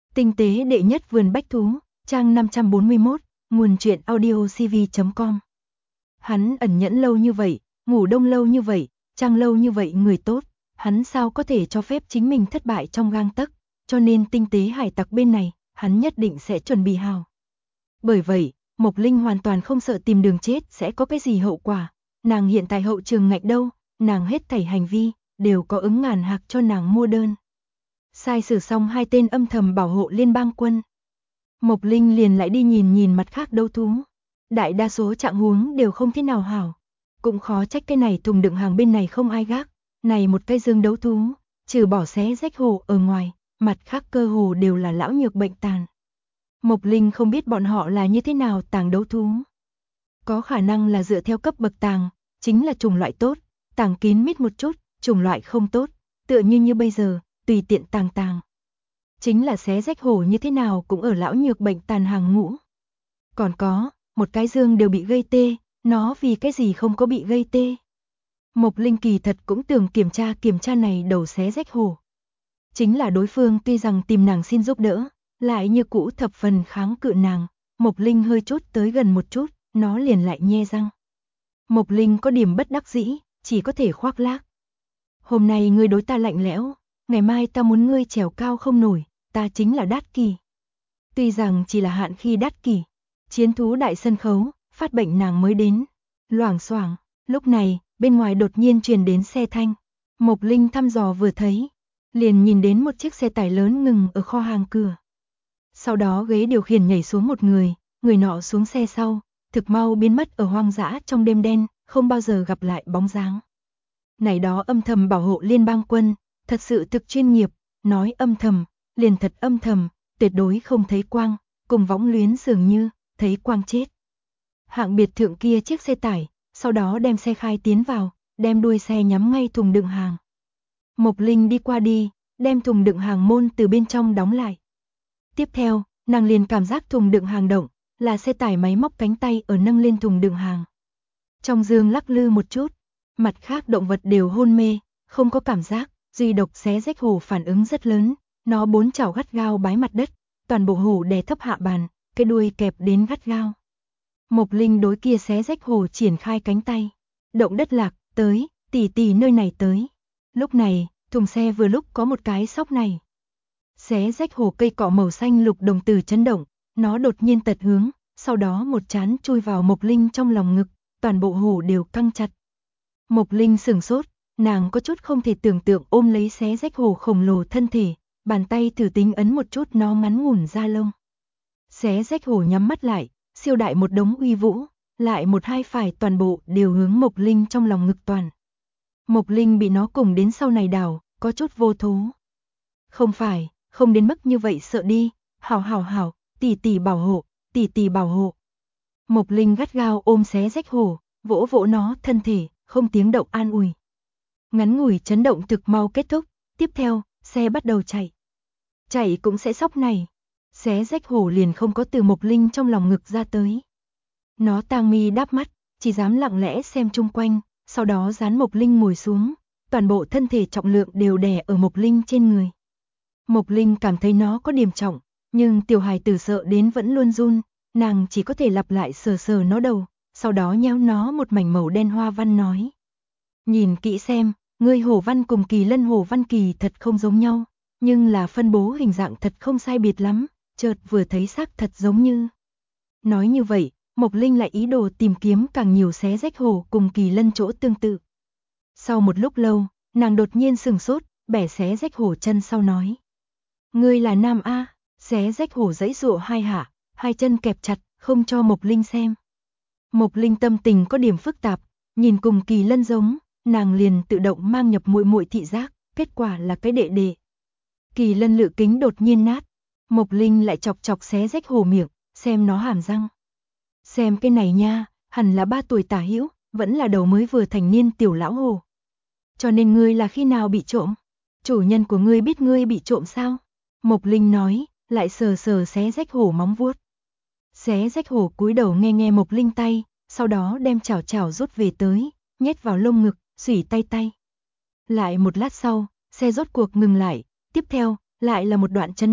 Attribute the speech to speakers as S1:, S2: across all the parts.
S1: Tinh tế đệ nhất vườn bách thú, trang 541, nguồn truyện audiocv.com. Hắn ẩn nhẫn lâu như vậy, ngủ đông lâu như vậy, trang lâu như vậy người tốt, hắn sao có thể cho phép chính mình thất bại trong gang tấc, cho nên tinh tế hải tặc bên này, hắn nhất định sẽ chuẩn bị hào. Bởi vậy, Mộc Linh hoàn toàn không sợ tìm đường chết sẽ có cái gì hậu quả, nàng hiện tại hậu trường ngạch đâu, nàng hết thảy hành vi, đều có ứng ngàn hạc cho nàng mua đơn. Sai sử xong 2 tên âm thầm bảo hộ liên bang quân. Mộc Linh liền lại đi nhìn mặt khác đấu thú. Đại đa số trạng huống đều không thế nào hảo. Cũng khó trách cái này thùng đựng hàng bên này không ai gác. Này một cái dương đấu thú, trừ bỏ xé rách hồ ở ngoài, mặt khác cơ hồ đều là lão nhược bệnh tàn. Mộc Linh không biết bọn họ là như thế nào tàng đấu thú. Có khả năng là dựa theo cấp bậc tàng, chính là chủng loại tốt, tàng kín mít một chút, chủng loại không tốt, tựa như bây giờ, tùy tiện tàng. Chính là xé rách hổ như thế nào cũng ở lão nhược bệnh tàn hàng ngũ. Còn có, một cái dương đều bị gây tê, nó vì cái gì không có bị gây tê. Mộc Linh kỳ thật cũng tưởng kiểm tra này đầu xé rách hổ. Chính là đối phương tuy rằng tìm nàng xin giúp đỡ, lại như cũ thập phần kháng cự nàng, Mộc Linh hơi chút tới gần một chút, nó liền lại nhe răng. Mộc Linh có điểm bất đắc dĩ, chỉ có thể khoác lác. Hôm nay ngươi đối ta lạnh lẽo, ngày mai ta muốn ngươi trèo cao không nổi, ta chính là Đát Kỳ. Tuy rằng chỉ là hạn khi Đát Kỳ, chiến thú đại sân khấu, phát bệnh nàng mới đến. Loảng xoảng, lúc này, bên ngoài đột nhiên truyền đến xe thanh. Mộc Linh thăm dò vừa thấy, liền nhìn đến một chiếc xe tải lớn ngừng ở kho hàng cửa. Sau đó ghế điều khiển nhảy xuống một người nọ xuống xe sau, thực mau biến mất ở hoang dã trong đêm đen, không bao giờ gặp lại bóng dáng. Này đó âm thầm bảo hộ liên bang quân, thật sự thực chuyên nghiệp, nói âm thầm, liền thật âm thầm, tuyệt đối không thấy quang, cùng võng luyến dường như, thấy quang chết. Hạng biệt thượng kia chiếc xe tải, sau đó đem xe khai tiến vào, đem đuôi xe nhắm ngay thùng đựng hàng. Mộc Linh đi qua đi, đem thùng đựng hàng môn từ bên trong đóng lại. Tiếp theo, nàng liền cảm giác thùng đựng hàng động, là xe tải máy móc cánh tay ở nâng lên thùng đựng hàng. Trong dương lắc lư một chút, mặt khác động vật đều hôn mê, không có cảm giác, duy độc xé rách hổ phản ứng rất lớn, nó 4 chảo gắt gao bái mặt đất, toàn bộ hổ đè thấp hạ bàn, cái đuôi kẹp đến gắt gao. Mộc Linh đối kia xé rách hổ triển khai cánh tay, động đất lạc, tới, tỷ nơi này tới. Lúc này, thùng xe vừa lúc có một cái sóc này. Xé rách hổ cây cọ màu xanh lục đồng tử chấn động, nó đột nhiên tật hướng, sau đó một chán chui vào Mộc Linh trong lòng ngực, toàn bộ hổ đều căng chặt. Mộc Linh sửng sốt, nàng có chút không thể tưởng tượng ôm lấy xé rách hổ khổng lồ thân thể, bàn tay thử tính ấn một chút nó ngắn ngủn da lông. Xé rách hổ nhắm mắt lại, siêu đại một đống uy vũ, lại một hai phải toàn bộ đều hướng Mộc Linh trong lòng ngực toàn. Mộc Linh bị nó cùng đến sau này đảo, có chút vô thố. Không phải, không đến mức như vậy sợ đi, hảo, tỷ bảo hộ. Mộc Linh gắt gao ôm xé rách hổ, vỗ vỗ nó thân thể, không tiếng động an ủi. Ngắn ngủi chấn động thực mau kết thúc, tiếp theo, xe bắt đầu chạy. Chạy cũng sẽ sóc này. Xé rách hổ liền không có từ Mộc Linh trong lòng ngực ra tới. Nó tang mi đáp mắt, chỉ dám lặng lẽ xem chung quanh, sau đó dán Mộc Linh ngồi xuống, toàn bộ thân thể trọng lượng đều đè ở Mộc Linh trên người. Mộc Linh cảm thấy nó có điểm trọng, nhưng tiểu hài tử sợ đến vẫn luôn run, nàng chỉ có thể lặp lại sờ nó đầu, sau đó nhéo nó một mảnh màu đen hoa văn nói. Nhìn kỹ xem, ngươi hổ văn cùng Kỳ Lân hổ văn kỳ thật không giống nhau, nhưng là phân bố hình dạng thật không sai biệt lắm, chợt vừa thấy xác thật giống như. Nói như vậy, Mộc Linh lại ý đồ tìm kiếm càng nhiều xé rách hổ cùng Kỳ Lân chỗ tương tự. Sau một lúc lâu, nàng đột nhiên sừng sốt, bẻ xé rách hổ chân sau nói. Ngươi là nam A, xé rách hổ giãy giụa hai hạ, hai chân kẹp chặt, không cho Mộc Linh xem. Mộc Linh tâm tình có điểm phức tạp, nhìn cùng Kỳ Lân giống, nàng liền tự động mang nhập muội thị giác, kết quả là cái đệ đệ. Kỳ Lân lự kính đột nhiên nát, Mộc Linh lại chọc xé rách hổ miệng, xem nó hàm răng. Xem cái này nha, hẳn là 3 tuổi tả hữu, vẫn là đầu mới vừa thành niên tiểu lão hổ. Cho nên ngươi là khi nào bị trộm? Chủ nhân của ngươi biết ngươi bị trộm sao? Mộc Linh nói, lại sờ xé rách hổ móng vuốt. Xé rách hổ cúi đầu nghe Mộc Linh tay, sau đó đem chảo rút về tới, nhét vào lông ngực, xủy tay. Lại một lát sau, xe rốt cuộc ngừng lại, tiếp theo, lại là một đoạn chấn động,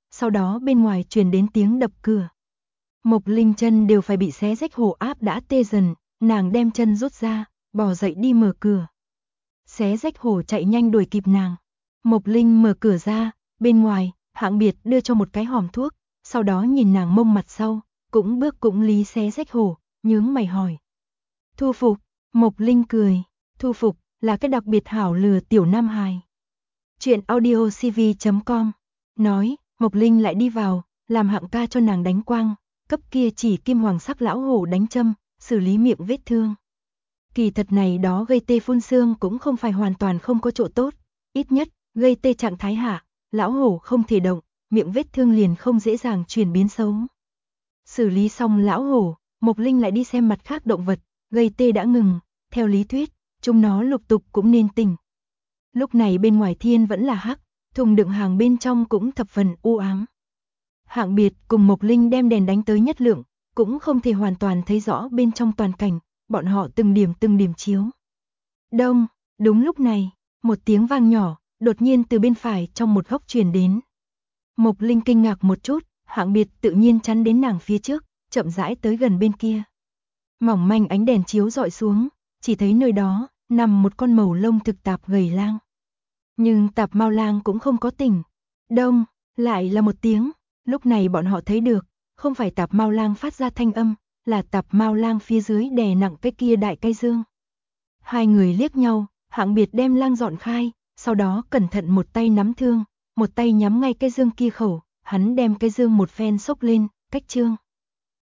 S1: sau đó bên ngoài truyền đến tiếng đập cửa. Mộc Linh chân đều phải bị xé rách, hổ áp đã tê dần, nàng đem chân rút ra, bò dậy đi mở cửa. Xé rách hổ chạy nhanh đuổi kịp nàng. Mộc Linh mở cửa ra, bên ngoài, Hạng Biệt đưa cho một cái hòm thuốc, sau đó nhìn nàng mông mặt sau, cũng bước cũng lý xé rách hổ, nhướng mày hỏi. Thu phục, Mộc Linh cười, thu phục, là cái đặc biệt hảo lừa tiểu nam hài. Chuyện audiocv.com nói, Mộc Linh lại đi vào, làm Hạng ca cho nàng đánh quang, cấp kia chỉ kim hoàng sắc lão hổ đánh châm, xử lý miệng vết thương. Kỳ thật này đó gây tê phun xương cũng không phải hoàn toàn không có chỗ tốt, ít nhất, gây tê trạng thái hạ, lão hổ không thể động, miệng vết thương liền không dễ dàng chuyển biến xấu. Xử lý xong lão hổ, Mộc Linh lại đi xem mặt khác động vật, gây tê đã ngừng, theo lý thuyết, chúng nó lục tục cũng nên tỉnh. Lúc này bên ngoài thiên vẫn là hắc, thùng đựng hàng bên trong cũng thập phần u ám. Hạng Biệt cùng Mộc Linh đem đèn đánh tới nhất lượng, cũng không thể hoàn toàn thấy rõ bên trong toàn cảnh, bọn họ từng điểm chiếu. Đông, đúng lúc này, một tiếng vang nhỏ, đột nhiên từ bên phải trong một góc truyền đến. Mộc Linh kinh ngạc một chút, Hạng Biệt tự nhiên chắn đến nàng phía trước, chậm rãi tới gần bên kia. Mỏng manh ánh đèn chiếu dọi xuống, chỉ thấy nơi đó nằm một con màu lông thực tạp gầy lang. Nhưng Tạp Mao Lang cũng không có tỉnh. Đông, lại là một tiếng, lúc này bọn họ thấy được, không phải Tạp Mao Lang phát ra thanh âm, là Tạp Mao Lang phía dưới đè nặng cái kia đại cây dương. Hai người liếc nhau, Hạng Biệt đem lang dọn khai, sau đó cẩn thận một tay nắm thương, một tay nhắm ngay cái dương kia khẩu, hắn đem cái dương một phen xốc lên, cách trương.